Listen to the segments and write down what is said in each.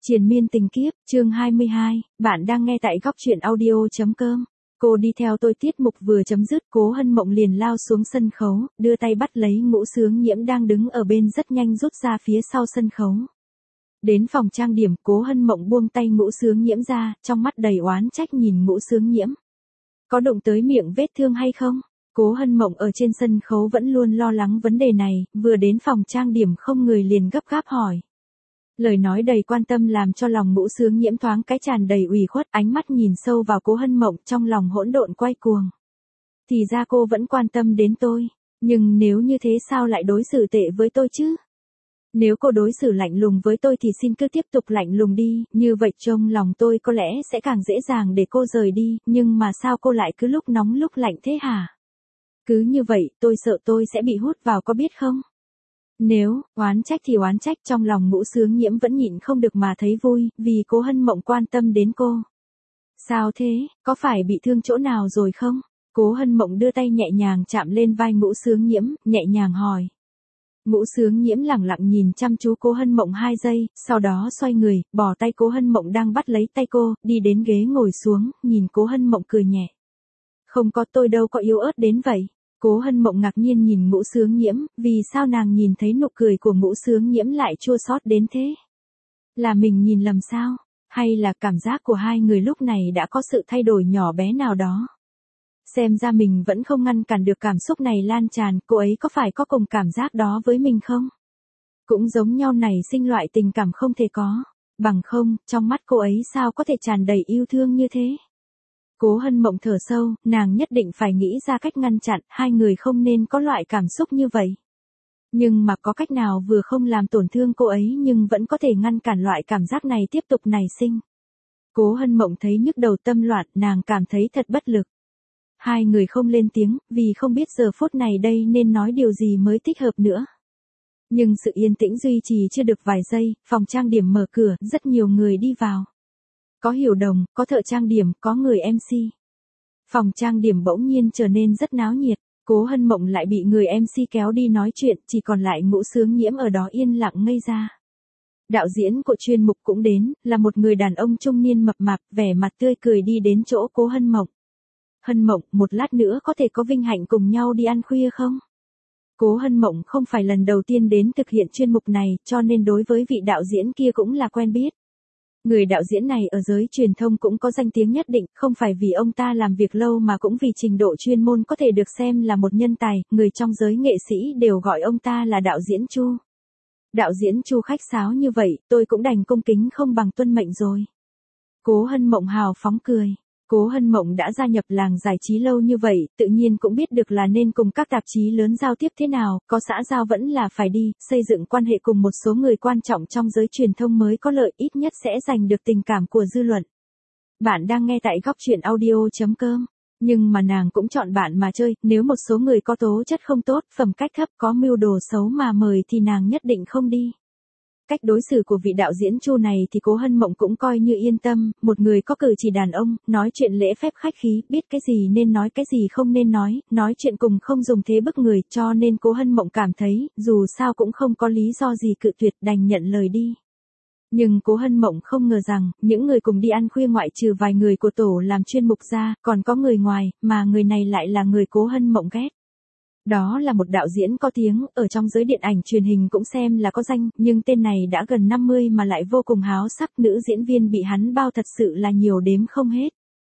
Triền miên tình kiếp, chương 22, bạn đang nghe tại góc truyện audio.com. Cô đi theo tôi tiết mục vừa chấm dứt, Cố Hân Mộng liền lao xuống sân khấu, đưa tay bắt lấy Ngũ Sướng Nhiễm đang đứng ở bên rất nhanh rút ra phía sau sân khấu. Đến phòng trang điểm, Cố Hân Mộng buông tay Ngũ Sướng Nhiễm ra, trong mắt đầy oán trách nhìn Ngũ Sướng Nhiễm. Có đụng tới miệng vết thương hay không? Cố Hân Mộng ở trên sân khấu vẫn luôn lo lắng vấn đề này, vừa đến phòng trang điểm không người liền gấp gáp hỏi. Lời nói đầy quan tâm làm cho lòng Ngũ Sướng Nhiễm thoáng cái tràn đầy ủy khuất, ánh mắt nhìn sâu vào Cố Hân Mộng, trong lòng hỗn độn quay cuồng. Thì ra cô vẫn quan tâm đến tôi, nhưng nếu như thế sao lại đối xử tệ với tôi chứ? Nếu cô đối xử lạnh lùng với tôi thì xin cứ tiếp tục lạnh lùng đi, như vậy trong lòng tôi có lẽ sẽ càng dễ dàng để cô rời đi, nhưng mà sao cô lại cứ lúc nóng lúc lạnh thế hả? Cứ như vậy, tôi sợ tôi sẽ bị hút vào có biết không? Nếu, oán trách thì oán trách, trong lòng Ngũ Sướng Nhiễm vẫn nhịn không được mà thấy vui, vì Cố Hân Mộng quan tâm đến cô. Sao thế, có phải bị thương chỗ nào rồi không? Cố Hân Mộng đưa tay nhẹ nhàng chạm lên vai Ngũ Sướng Nhiễm, nhẹ nhàng hỏi. Ngũ Sướng Nhiễm lẳng lặng nhìn chăm chú Cố Hân Mộng 2 giây, sau đó xoay người, bỏ tay Cố Hân Mộng đang bắt lấy tay cô, đi đến ghế ngồi xuống, nhìn Cố Hân Mộng cười nhẹ. Không có, tôi đâu có yếu ớt đến vậy. Cố Hân Mộng ngạc nhiên nhìn Ngũ Sướng Nhiễm, vì sao nàng nhìn thấy nụ cười của Ngũ Sướng Nhiễm lại chua xót đến thế? Là mình nhìn lầm sao? Hay là cảm giác của hai người lúc này đã có sự thay đổi nhỏ bé nào đó? Xem ra mình vẫn không ngăn cản được cảm xúc này lan tràn, cô ấy có phải có cùng cảm giác đó với mình không? Cũng giống nhau này sinh loại tình cảm không thể có, bằng không, trong mắt cô ấy sao có thể tràn đầy yêu thương như thế? Cố Hân Mộng thở sâu, nàng nhất định phải nghĩ ra cách ngăn chặn, hai người không nên có loại cảm xúc như vậy. Nhưng mà có cách nào vừa không làm tổn thương cô ấy nhưng vẫn có thể ngăn cản loại cảm giác này tiếp tục nảy sinh. Cố Hân Mộng thấy nhức đầu tâm loạn, nàng cảm thấy thật bất lực. Hai người không lên tiếng, vì không biết giờ phút này đây nên nói điều gì mới thích hợp nữa. Nhưng sự yên tĩnh duy trì chưa được vài giây, phòng trang điểm mở cửa, rất nhiều người đi vào. Có Hiểu Đồng, có thợ trang điểm, có người MC. Phòng trang điểm bỗng nhiên trở nên rất náo nhiệt, Cố Hân Mộng lại bị người MC kéo đi nói chuyện, chỉ còn lại Ngũ Sướng Nhiễm ở đó yên lặng ngây ra. Đạo diễn của chuyên mục cũng đến, là một người đàn ông trung niên mập mạp, vẻ mặt tươi cười đi đến chỗ Cố Hân Mộng. Hân Mộng, một lát nữa có thể có vinh hạnh cùng nhau đi ăn khuya không? Cố Hân Mộng không phải lần đầu tiên đến thực hiện chuyên mục này, cho nên đối với vị đạo diễn kia cũng là quen biết. Người đạo diễn này ở giới truyền thông cũng có danh tiếng nhất định, không phải vì ông ta làm việc lâu mà cũng vì trình độ chuyên môn có thể được xem là một nhân tài, người trong giới nghệ sĩ đều gọi ông ta là đạo diễn Chu. Đạo diễn Chu khách sáo như vậy, tôi cũng đành cung kính không bằng tuân mệnh rồi. Cố Hân Mộng hào phóng cười. Cố Hân Mộng đã gia nhập làng giải trí lâu như vậy, tự nhiên cũng biết được là nên cùng các tạp chí lớn giao tiếp thế nào, có xã giao vẫn là phải đi, xây dựng quan hệ cùng một số người quan trọng trong giới truyền thông mới có lợi, ít nhất sẽ giành được tình cảm của dư luận. Bạn đang nghe tại góc truyện audio.com. Nhưng mà nàng cũng chọn bạn mà chơi, nếu một số người có tố chất không tốt, phẩm cách thấp, có mưu đồ xấu mà mời thì nàng nhất định không đi. Cách đối xử của vị đạo diễn Chu này thì Cố Hân Mộng cũng coi như yên tâm, một người có cử chỉ đàn ông, nói chuyện lễ phép khách khí, biết cái gì nên nói cái gì không nên nói chuyện cùng không dùng thế bức người, cho nên Cố Hân Mộng cảm thấy, dù sao cũng không có lý do gì cự tuyệt, đành nhận lời đi. Nhưng Cố Hân Mộng không ngờ rằng, những người cùng đi ăn khuya ngoại trừ vài người của tổ làm chuyên mục ra, còn có người ngoài, mà người này lại là người Cố Hân Mộng ghét. Đó là một đạo diễn có tiếng, ở trong giới điện ảnh truyền hình cũng xem là có danh, nhưng tên này đã gần 50 mà lại vô cùng háo sắc, nữ diễn viên bị hắn bao thật sự là nhiều đếm không hết.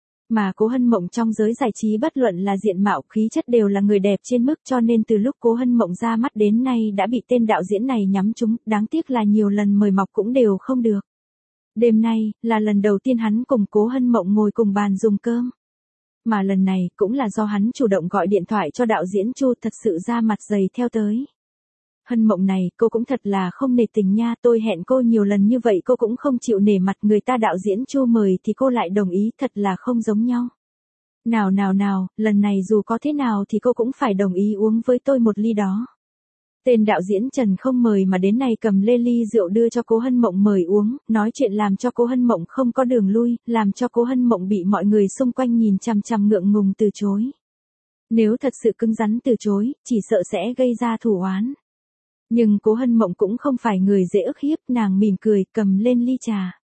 Mà Cố Hân Mộng trong giới giải trí bất luận là diện mạo, khí chất đều là người đẹp trên mức, cho nên từ lúc Cố Hân Mộng ra mắt đến nay đã bị tên đạo diễn này nhắm trúng, đáng tiếc là nhiều lần mời mọc cũng đều không được. Đêm nay, là lần đầu tiên hắn cùng Cố Hân Mộng ngồi cùng bàn dùng cơm. Mà lần này, cũng là do hắn chủ động gọi điện thoại cho đạo diễn Chu, thật sự ra mặt dày theo tới. Hân Mộng này, cô cũng thật là không nể tình nha, tôi hẹn cô nhiều lần như vậy cô cũng không chịu nể mặt, người ta đạo diễn Chu mời thì cô lại đồng ý, thật là không giống nhau. Nào, lần này dù có thế nào thì cô cũng phải đồng ý uống với tôi một ly đó. Tên đạo diễn Trần không mời mà đến này cầm lê ly rượu đưa cho Cố Hân Mộng mời uống, nói chuyện làm cho Cố Hân Mộng không có đường lui, làm cho Cố Hân Mộng bị mọi người xung quanh nhìn chằm chằm ngượng ngùng từ chối. Nếu thật sự cứng rắn từ chối, chỉ sợ sẽ gây ra thù oán. Nhưng Cố Hân Mộng cũng không phải người dễ ức hiếp, nàng mỉm cười, cầm lên ly trà.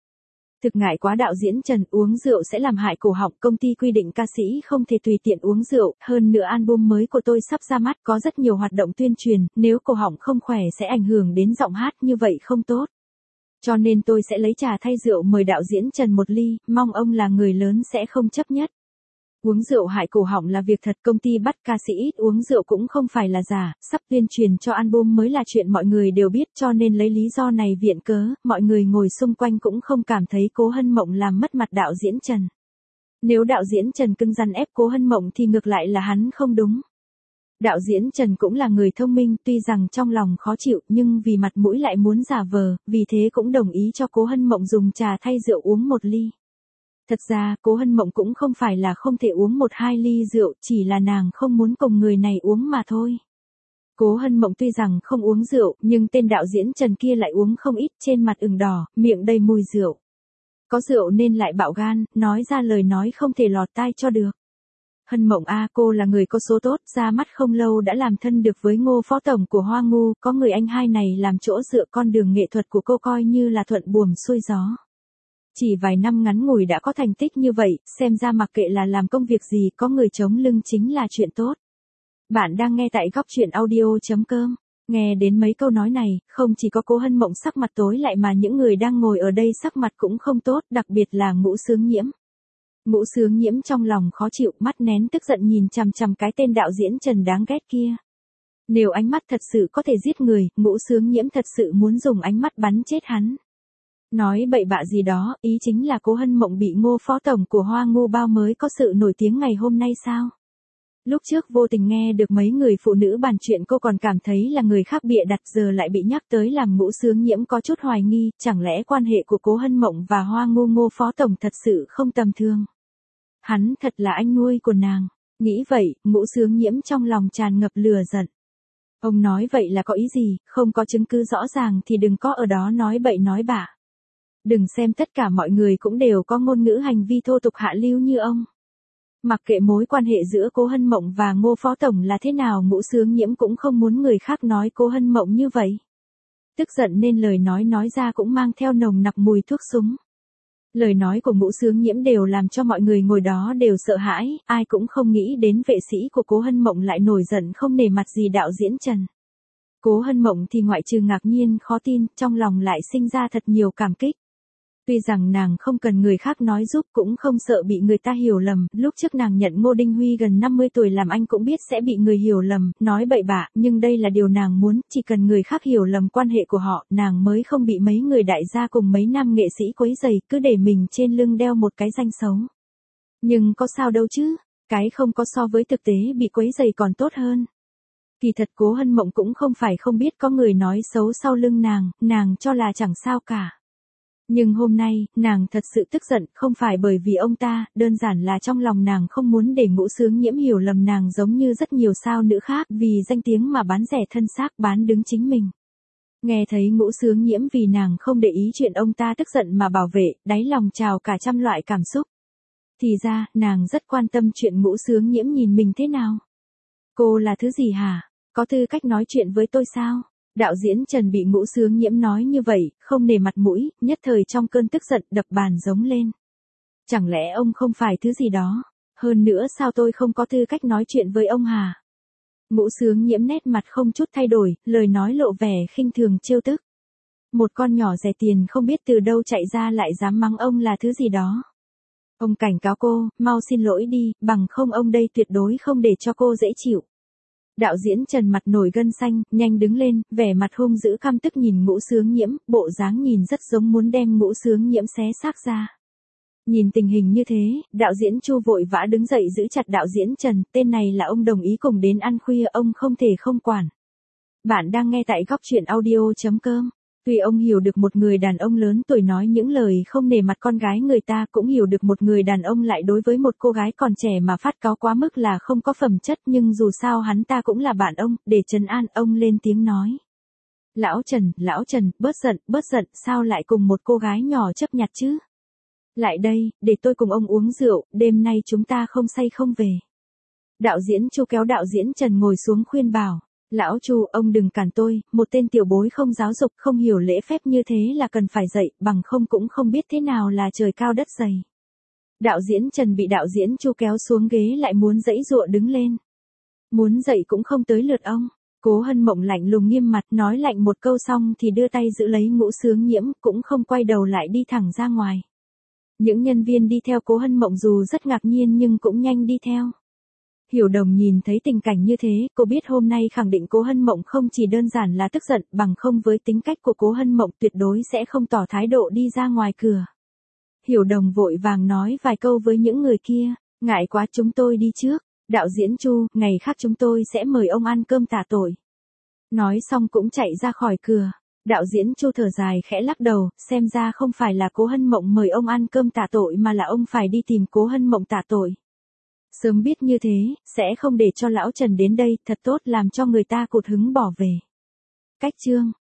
Thực ngại quá đạo diễn Trần, uống rượu sẽ làm hại cổ họng, công ty quy định ca sĩ không thể tùy tiện uống rượu, hơn nữa album mới của tôi sắp ra mắt có rất nhiều hoạt động tuyên truyền, nếu cổ họng không khỏe sẽ ảnh hưởng đến giọng hát, như vậy không tốt. Cho nên tôi sẽ lấy trà thay rượu mời đạo diễn Trần một ly, mong ông là người lớn sẽ không chấp nhất. Uống rượu hại cổ họng là việc thật, công ty bắt ca sĩ ít uống rượu cũng không phải là giả, sắp tuyên truyền cho album mới là chuyện mọi người đều biết, cho nên lấy lý do này viện cớ, mọi người ngồi xung quanh cũng không cảm thấy Cố Hân Mộng làm mất mặt đạo diễn Trần. Nếu đạo diễn Trần cưng răn ép Cố Hân Mộng thì ngược lại là hắn không đúng. Đạo diễn Trần cũng là người thông minh, tuy rằng trong lòng khó chịu nhưng vì mặt mũi lại muốn giả vờ, vì thế cũng đồng ý cho Cố Hân Mộng dùng trà thay rượu uống một ly. Thật ra, Cố Hân Mộng cũng không phải là không thể uống 1-2 ly rượu, chỉ là nàng không muốn cùng người này uống mà thôi. Cố Hân Mộng tuy rằng không uống rượu, nhưng tên đạo diễn Trần kia lại uống không ít, trên mặt ửng đỏ, miệng đầy mùi rượu. Có rượu nên lại bạo gan, nói ra lời nói không thể lọt tai cho được. Hân Mộng a, cô là người có số tốt, ra mắt không lâu đã làm thân được với Ngô phó tổng của Hoa Ngu, có người anh hai này làm chỗ dựa, con đường nghệ thuật của cô coi như là thuận buồm xuôi gió. Chỉ vài năm ngắn ngủi đã có thành tích như vậy, xem ra mặc kệ là làm công việc gì, có người chống lưng chính là chuyện tốt. Bạn đang nghe tại góc truyện audio.com. Nghe đến mấy câu nói này, không chỉ có Cố Hân Mộng sắc mặt tối lại mà những người đang ngồi ở đây sắc mặt cũng không tốt, đặc biệt là Ngũ Sướng Nhiễm. Ngũ Sướng Nhiễm trong lòng khó chịu, mắt nén tức giận nhìn chằm chằm cái tên đạo diễn Trần đáng ghét kia. Nếu ánh mắt thật sự có thể giết người, Ngũ Sướng Nhiễm thật sự muốn dùng ánh mắt bắn chết hắn. Nói bậy bạ gì đó, ý chính là Cố Hân Mộng bị Ngô phó tổng của Hoa Ngu bao mới có sự nổi tiếng ngày hôm nay sao? Lúc trước vô tình nghe được mấy người phụ nữ bàn chuyện cô còn cảm thấy là người khác bịa đặt, giờ lại bị nhắc tới làm Ngũ Sướng Nhiễm có chút hoài nghi, chẳng lẽ quan hệ của Cố Hân Mộng và Hoa Ngu Ngô phó tổng thật sự không tầm thường? Hắn thật là anh nuôi của nàng. Nghĩ vậy, Ngũ Sướng Nhiễm trong lòng tràn ngập lửa giận. Ông nói vậy là có ý gì, không có chứng cứ rõ ràng thì đừng có ở đó nói bậy nói bạ. Đừng xem tất cả mọi người cũng đều có ngôn ngữ hành vi thô tục hạ lưu như ông. Mặc kệ mối quan hệ giữa Cố Hân Mộng và Ngô phó tổng là thế nào, Ngũ Sướng Nhiễm cũng không muốn người khác nói Cố Hân Mộng như vậy. Tức giận nên lời nói ra cũng mang theo nồng nặc mùi thuốc súng. Lời nói của Ngũ Sướng Nhiễm đều làm cho mọi người ngồi đó đều sợ hãi, ai cũng không nghĩ đến vệ sĩ của Cố Hân Mộng lại nổi giận không nể mặt gì đạo diễn Trần. Cố Hân Mộng thì ngoại trừ ngạc nhiên, khó tin, trong lòng lại sinh ra thật nhiều cảm kích. Tuy rằng nàng không cần người khác nói giúp, cũng không sợ bị người ta hiểu lầm, lúc trước nàng nhận Ngô Đinh Huy gần 50 tuổi làm anh cũng biết sẽ bị người hiểu lầm, nói bậy bạ, nhưng đây là điều nàng muốn, chỉ cần người khác hiểu lầm quan hệ của họ, nàng mới không bị mấy người đại gia cùng mấy nam nghệ sĩ quấy rầy, cứ để mình trên lưng đeo một cái danh xấu. Nhưng có sao đâu chứ, cái không có so với thực tế bị quấy rầy còn tốt hơn. Kỳ thật Cố Hân Mộng cũng không phải không biết có người nói xấu sau lưng nàng cho là chẳng sao cả. Nhưng hôm nay, nàng thật sự tức giận, không phải bởi vì ông ta, đơn giản là trong lòng nàng không muốn để Ngũ Sướng Nhiễm hiểu lầm nàng giống như rất nhiều sao nữ khác, vì danh tiếng mà bán rẻ thân xác, bán đứng chính mình. Nghe thấy Ngũ Sướng Nhiễm vì nàng không để ý chuyện ông ta tức giận mà bảo vệ, đáy lòng trào cả trăm loại cảm xúc. Thì ra, nàng rất quan tâm chuyện Ngũ Sướng Nhiễm nhìn mình thế nào. Cô là thứ gì hả? Có tư cách nói chuyện với tôi sao? Đạo diễn Trần bị Ngũ Sướng Nhiễm nói như vậy, không nể mặt mũi, nhất thời trong cơn tức giận đập bàn giống lên. Chẳng lẽ ông không phải thứ gì đó? Hơn nữa sao tôi không có tư cách nói chuyện với ông hả? Ngũ Sướng Nhiễm nét mặt không chút thay đổi, lời nói lộ vẻ khinh thường trêu tức. Một con nhỏ rẻ tiền không biết từ đâu chạy ra lại dám mắng ông là thứ gì đó. Ông cảnh cáo cô, mau xin lỗi đi, bằng không ông đây tuyệt đối không để cho cô dễ chịu. Đạo diễn Trần mặt nổi gân xanh, nhanh đứng lên, vẻ mặt hung dữ căm tức nhìn Ngũ Sướng Nhiễm, bộ dáng nhìn rất giống muốn đem Ngũ Sướng Nhiễm xé xác ra. Nhìn tình hình như thế, đạo diễn Chu vội vã đứng dậy giữ chặt đạo diễn Trần, tên này là ông đồng ý cùng đến ăn khuya, ông không thể không quản. Bạn đang nghe tại góc truyện audio.com. Tuy ông hiểu được một người đàn ông lớn tuổi nói những lời không nể mặt con gái người ta, cũng hiểu được một người đàn ông lại đối với một cô gái còn trẻ mà phát cáu quá mức là không có phẩm chất, nhưng dù sao hắn ta cũng là bạn ông, để trấn an ông lên tiếng nói. Lão Trần, bớt giận, sao lại cùng một cô gái nhỏ chấp nhặt chứ? Lại đây, để tôi cùng ông uống rượu, đêm nay chúng ta không say không về. Đạo diễn Chu kéo đạo diễn Trần ngồi xuống khuyên bảo. Lão Chu, ông đừng cản tôi, một tên tiểu bối không giáo dục, không hiểu lễ phép như thế là cần phải dạy, bằng không cũng không biết thế nào là trời cao đất dày. Đạo diễn Trần bị đạo diễn Chu kéo xuống ghế lại muốn giãy giụa đứng lên. Muốn dậy cũng không tới lượt ông. Cố Hân Mộng lạnh lùng nghiêm mặt, nói lạnh một câu xong thì đưa tay giữ lấy Ngũ Sướng Nhiễm, cũng không quay đầu lại đi thẳng ra ngoài. Những nhân viên đi theo Cố Hân Mộng dù rất ngạc nhiên nhưng cũng nhanh đi theo. Hiểu Đồng nhìn thấy tình cảnh như thế, cô biết hôm nay khẳng định Cố Hân Mộng không chỉ đơn giản là tức giận, bằng không với tính cách của Cố Hân Mộng tuyệt đối sẽ không tỏ thái độ đi ra ngoài cửa. Hiểu Đồng vội vàng nói vài câu với những người kia, ngại quá chúng tôi đi trước, đạo diễn Chu, ngày khác chúng tôi sẽ mời ông ăn cơm tạ tội. Nói xong cũng chạy ra khỏi cửa, đạo diễn Chu thở dài khẽ lắc đầu, xem ra không phải là Cố Hân Mộng mời ông ăn cơm tạ tội mà là ông phải đi tìm Cố Hân Mộng tạ tội. Sớm biết như thế, sẽ không để cho lão Trần đến đây, thật tốt làm cho người ta cụt hứng bỏ về. Cách chương